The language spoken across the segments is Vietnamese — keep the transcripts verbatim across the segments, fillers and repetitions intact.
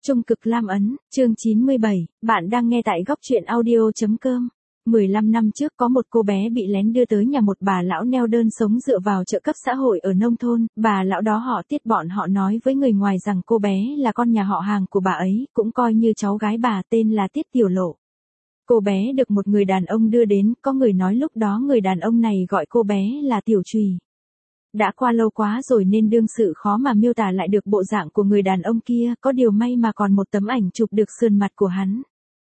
Trung cực lam ấn, chương chín mươi bảy, bạn đang nghe tại góc truyện audio.com. mười lăm năm trước có một cô bé bị lén đưa tới nhà một bà lão neo đơn sống dựa vào trợ cấp xã hội ở nông thôn, bà lão đó họ Tiết, bọn họ nói với người ngoài rằng cô bé là con nhà họ hàng của bà ấy, cũng coi như cháu gái bà, tên là Tiết Tiểu Lộ. Cô bé được một người đàn ông đưa đến, có người nói lúc đó người đàn ông này gọi cô bé là Tiểu Trùy. Đã qua lâu quá rồi nên đương sự khó mà miêu tả lại được bộ dạng của người đàn ông kia, có điều may mà còn một tấm ảnh chụp được sườn mặt của hắn.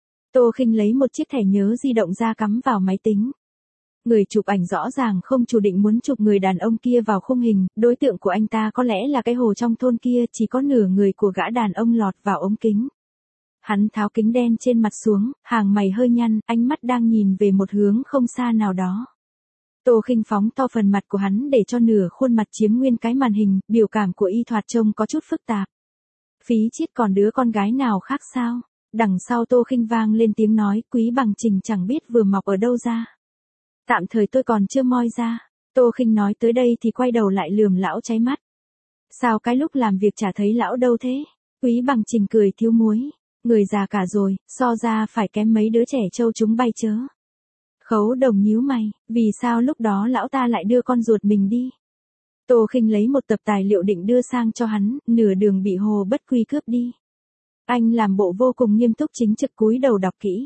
Tô Khinh lấy một chiếc thẻ nhớ di động ra cắm vào máy tính. Người chụp ảnh rõ ràng không chủ định muốn chụp người đàn ông kia vào khung hình, đối tượng của anh ta có lẽ là cái hồ trong thôn kia, chỉ có nửa người của gã đàn ông lọt vào ống kính. Hắn tháo kính đen trên mặt xuống, hàng mày hơi nhăn, ánh mắt đang nhìn về một hướng không xa nào đó. Tô Khinh phóng to phần mặt của hắn để cho nửa khuôn mặt chiếm nguyên cái màn hình, biểu cảm của y thoạt trông có chút phức tạp. Phí Chiết còn đứa con gái nào khác sao? Đằng sau Tô Khinh vang lên tiếng nói, Quý Bằng Trình chẳng biết vừa mọc ở đâu ra. Tạm thời tôi còn chưa moi ra. Tô Khinh nói tới đây thì quay đầu lại lườm lão cháy mắt. Sao cái lúc làm việc chả thấy lão đâu thế? Quý Bằng Trình cười thiếu muối. Người già cả rồi, so ra phải kém mấy đứa trẻ trâu chúng bay chớ. Khấu Đồng nhíu mày, vì sao lúc đó lão ta lại đưa con ruột mình đi? Tô Khinh lấy một tập tài liệu định đưa sang cho hắn, nửa đường bị Hồ Bất Quy cướp đi. Anh làm bộ vô cùng nghiêm túc chính trực cúi đầu đọc kỹ.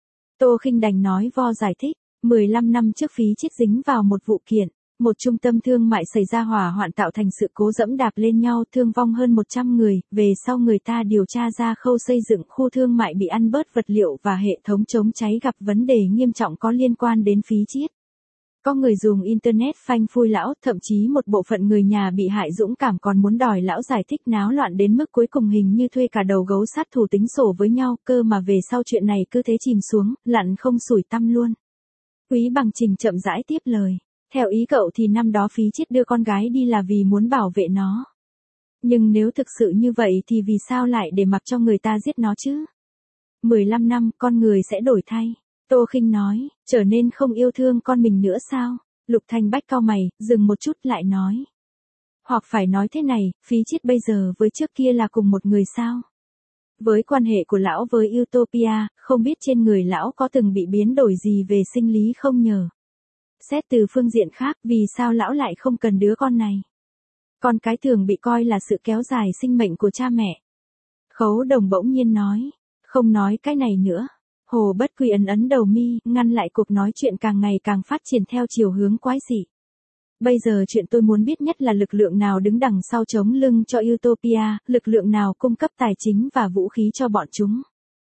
Tô Khinh đành nói vo giải thích, mười lăm năm trước Phí Chiết dính vào một vụ kiện, một trung tâm thương mại xảy ra hỏa hoạn tạo thành sự cố dẫm đạp lên nhau, thương vong hơn một trăm người, về sau người ta điều tra ra khâu xây dựng khu thương mại bị ăn bớt vật liệu và hệ thống chống cháy gặp vấn đề nghiêm trọng có liên quan đến Phí Chiết. Có người dùng internet phanh phui lão, thậm chí một bộ phận người nhà bị hại dũng cảm còn muốn đòi lão giải thích, náo loạn đến mức cuối cùng hình như thuê cả đầu gấu sát thủ tính sổ với nhau, cơ mà về sau chuyện này cứ thế chìm xuống, lặn không sủi tăm luôn. Quý Bằng Trình chậm rãi tiếp lời. Theo ý cậu thì năm đó Phí Chiết đưa con gái đi là vì muốn bảo vệ nó. Nhưng nếu thực sự như vậy thì vì sao lại để mặc cho người ta giết nó chứ? mười lăm năm, con người sẽ đổi thay. Tô Khinh nói, trở nên không yêu thương con mình nữa sao? Lục Thanh Bách cau mày, dừng một chút lại nói. Hoặc phải nói thế này, Phí Chiết bây giờ với trước kia là cùng một người sao? Với quan hệ của lão với Utopia, không biết trên người lão có từng bị biến đổi gì về sinh lý không nhờ? Xét từ phương diện khác, vì sao lão lại không cần đứa con này? Con cái thường bị coi là sự kéo dài sinh mệnh của cha mẹ. Khấu Đồng bỗng nhiên nói, không nói cái này nữa. Hồ Bất Quy ấn ấn đầu mi, ngăn lại cuộc nói chuyện càng ngày càng phát triển theo chiều hướng quái dị. Bây giờ chuyện tôi muốn biết nhất là lực lượng nào đứng đằng sau chống lưng cho Utopia, lực lượng nào cung cấp tài chính và vũ khí cho bọn chúng.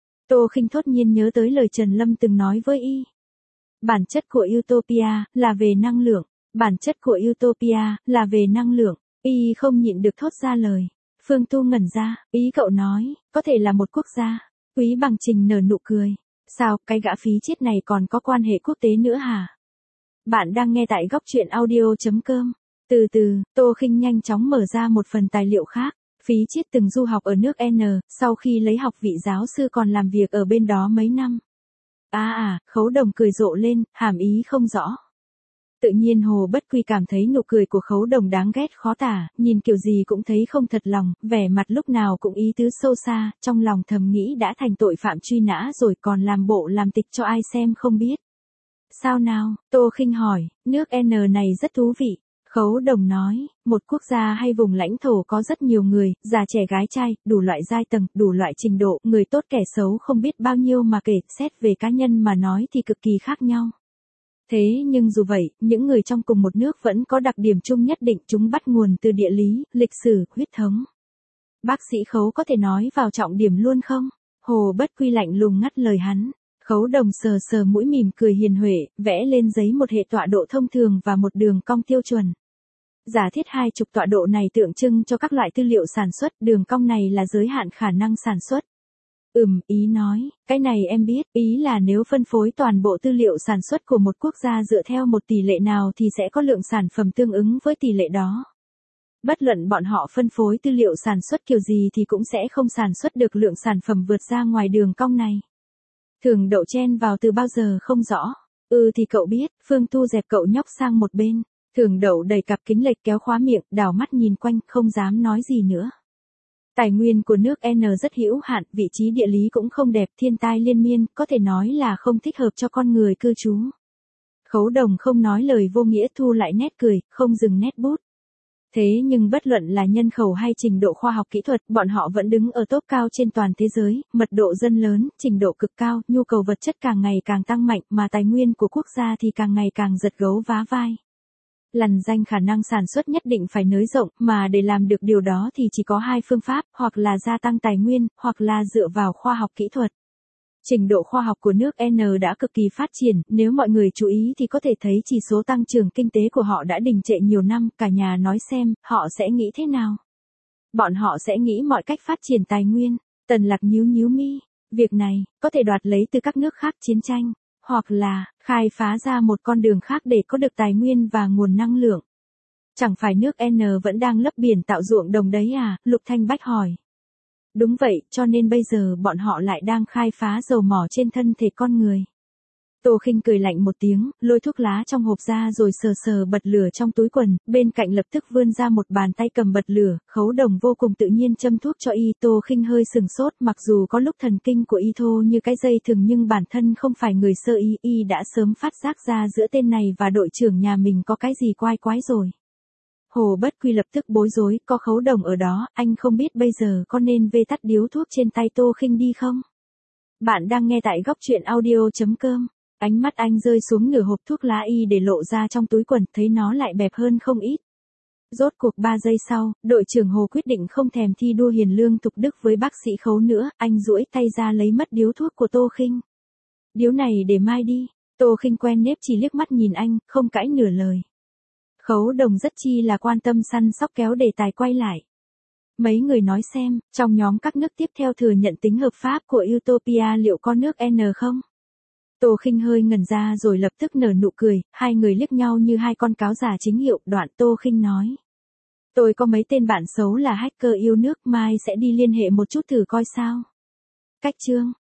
Tô Khinh thốt nhiên nhớ tới lời Trần Lâm từng nói với y. Bản chất của Utopia là về năng lượng, bản chất của Utopia là về năng lượng, y không nhịn được thốt ra lời. Phương Tu ngẩn ra, ý cậu nói, có thể là một quốc gia. Quý Bằng Trình nở nụ cười. Sao, cái gã Phí Chiết này còn có quan hệ quốc tế nữa hả? Bạn đang nghe tại góc truyện audio.com. Từ từ, Tô Khinh nhanh chóng mở ra một phần tài liệu khác. Phí Chiết từng du học ở nước N, sau khi lấy học vị giáo sư còn làm việc ở bên đó mấy năm. À à, Khấu Đồng cười rộ lên, hàm ý không rõ. Tự nhiên Hồ Bất Quy cảm thấy nụ cười của Khấu Đồng đáng ghét khó tả, nhìn kiểu gì cũng thấy không thật lòng, vẻ mặt lúc nào cũng ý tứ sâu xa, trong lòng thầm nghĩ đã thành tội phạm truy nã rồi còn làm bộ làm tịch cho ai xem không biết. Sao nào? Tô Khinh hỏi, nước N này rất thú vị. Khấu Đồng nói, một quốc gia hay vùng lãnh thổ có rất nhiều người, già trẻ gái trai, đủ loại giai tầng, đủ loại trình độ, người tốt kẻ xấu không biết bao nhiêu mà kể, xét về cá nhân mà nói thì cực kỳ khác nhau. Thế nhưng dù vậy, những người trong cùng một nước vẫn có đặc điểm chung nhất định, chúng bắt nguồn từ địa lý, lịch sử, huyết thống. Bác sĩ Khấu có thể nói vào trọng điểm luôn không? Hồ Bất Quy lạnh lùng ngắt lời hắn. Khấu Đồng sờ sờ mũi mỉm cười hiền huệ, vẽ lên giấy một hệ tọa độ thông thường và một đường cong tiêu chuẩn. Giả thiết hai chục tọa độ này tượng trưng cho các loại tư liệu sản xuất, đường cong này là giới hạn khả năng sản xuất. Ừm, ý nói, cái này em biết, ý là nếu phân phối toàn bộ tư liệu sản xuất của một quốc gia dựa theo một tỷ lệ nào thì sẽ có lượng sản phẩm tương ứng với tỷ lệ đó. Bất luận bọn họ phân phối tư liệu sản xuất kiểu gì thì cũng sẽ không sản xuất được lượng sản phẩm vượt ra ngoài đường cong này. Thường Đậu chen vào từ bao giờ không rõ. Ừ thì cậu biết, Phương Tu dẹp cậu nhóc sang một bên. Thường Đậu đầy cặp kính lệch kéo khóa miệng, đảo mắt nhìn quanh, không dám nói gì nữa. Tài nguyên của nước N rất hữu hạn, vị trí địa lý cũng không đẹp, thiên tai liên miên, có thể nói là không thích hợp cho con người cư trú. Khấu Đồng không nói lời vô nghĩa, thu lại nét cười, không dừng nét bút. Thế nhưng bất luận là nhân khẩu hay trình độ khoa học kỹ thuật, bọn họ vẫn đứng ở top cao trên toàn thế giới, mật độ dân lớn, trình độ cực cao, nhu cầu vật chất càng ngày càng tăng mạnh, mà tài nguyên của quốc gia thì càng ngày càng giật gấu vá vai. Lằn danh khả năng sản xuất nhất định phải nới rộng, mà để làm được điều đó thì chỉ có hai phương pháp, hoặc là gia tăng tài nguyên, hoặc là dựa vào khoa học kỹ thuật. Trình độ khoa học của nước N đã cực kỳ phát triển, nếu mọi người chú ý thì có thể thấy chỉ số tăng trưởng kinh tế của họ đã đình trệ nhiều năm, cả nhà nói xem, họ sẽ nghĩ thế nào? Bọn họ sẽ nghĩ mọi cách phát triển tài nguyên. Tần Lạc nhíu nhíu mi, việc này, có thể đoạt lấy từ các nước khác chiến tranh, hoặc là, khai phá ra một con đường khác để có được tài nguyên và nguồn năng lượng. Chẳng phải nước N vẫn đang lấp biển tạo ruộng đồng đấy à? Lục Thanh Bách hỏi. Đúng vậy, cho nên bây giờ bọn họ lại đang khai phá dầu mỏ trên thân thể con người. Tô Khinh cười lạnh một tiếng, lôi thuốc lá trong hộp ra rồi sờ sờ bật lửa trong túi quần, bên cạnh lập tức vươn ra một bàn tay cầm bật lửa, Khấu Đồng vô cùng tự nhiên châm thuốc cho y. Tô Khinh hơi sừng sốt, mặc dù có lúc thần kinh của y thô như cái dây thừng nhưng bản thân không phải người sơ y, y đã sớm phát giác ra giữa tên này và đội trưởng nhà mình có cái gì quái quái rồi. Hồ Bất Quy lập tức bối rối, có Khấu Đồng ở đó, anh không biết bây giờ có nên vê tắt điếu thuốc trên tay Tô Khinh đi không? Bạn đang nghe tại góc truyện audio chấm com. Ánh mắt anh rơi xuống nửa hộp thuốc lá y để lộ ra trong túi quần, thấy nó lại bẹp hơn không ít. Rốt cuộc ba giây sau, đội trưởng Hồ quyết định không thèm thi đua hiền lương tục đức với bác sĩ Khấu nữa, anh duỗi tay ra lấy mất điếu thuốc của Tô Khinh. Điếu này để mai đi. Tô Khinh quen nếp chỉ liếc mắt nhìn anh, không cãi nửa lời. Khấu Đồng rất chi là quan tâm săn sóc kéo đề tài quay lại. Mấy người nói xem, trong nhóm các nước tiếp theo thừa nhận tính hợp pháp của Utopia liệu có nước N không? Tô Khinh hơi ngẩn ra rồi lập tức nở nụ cười, hai người liếc nhau như hai con cáo già chính hiệu. Đoạn Tô Khinh nói. Tôi có mấy tên bạn xấu là hacker yêu nước, mai sẽ đi liên hệ một chút thử coi sao. Cách chương.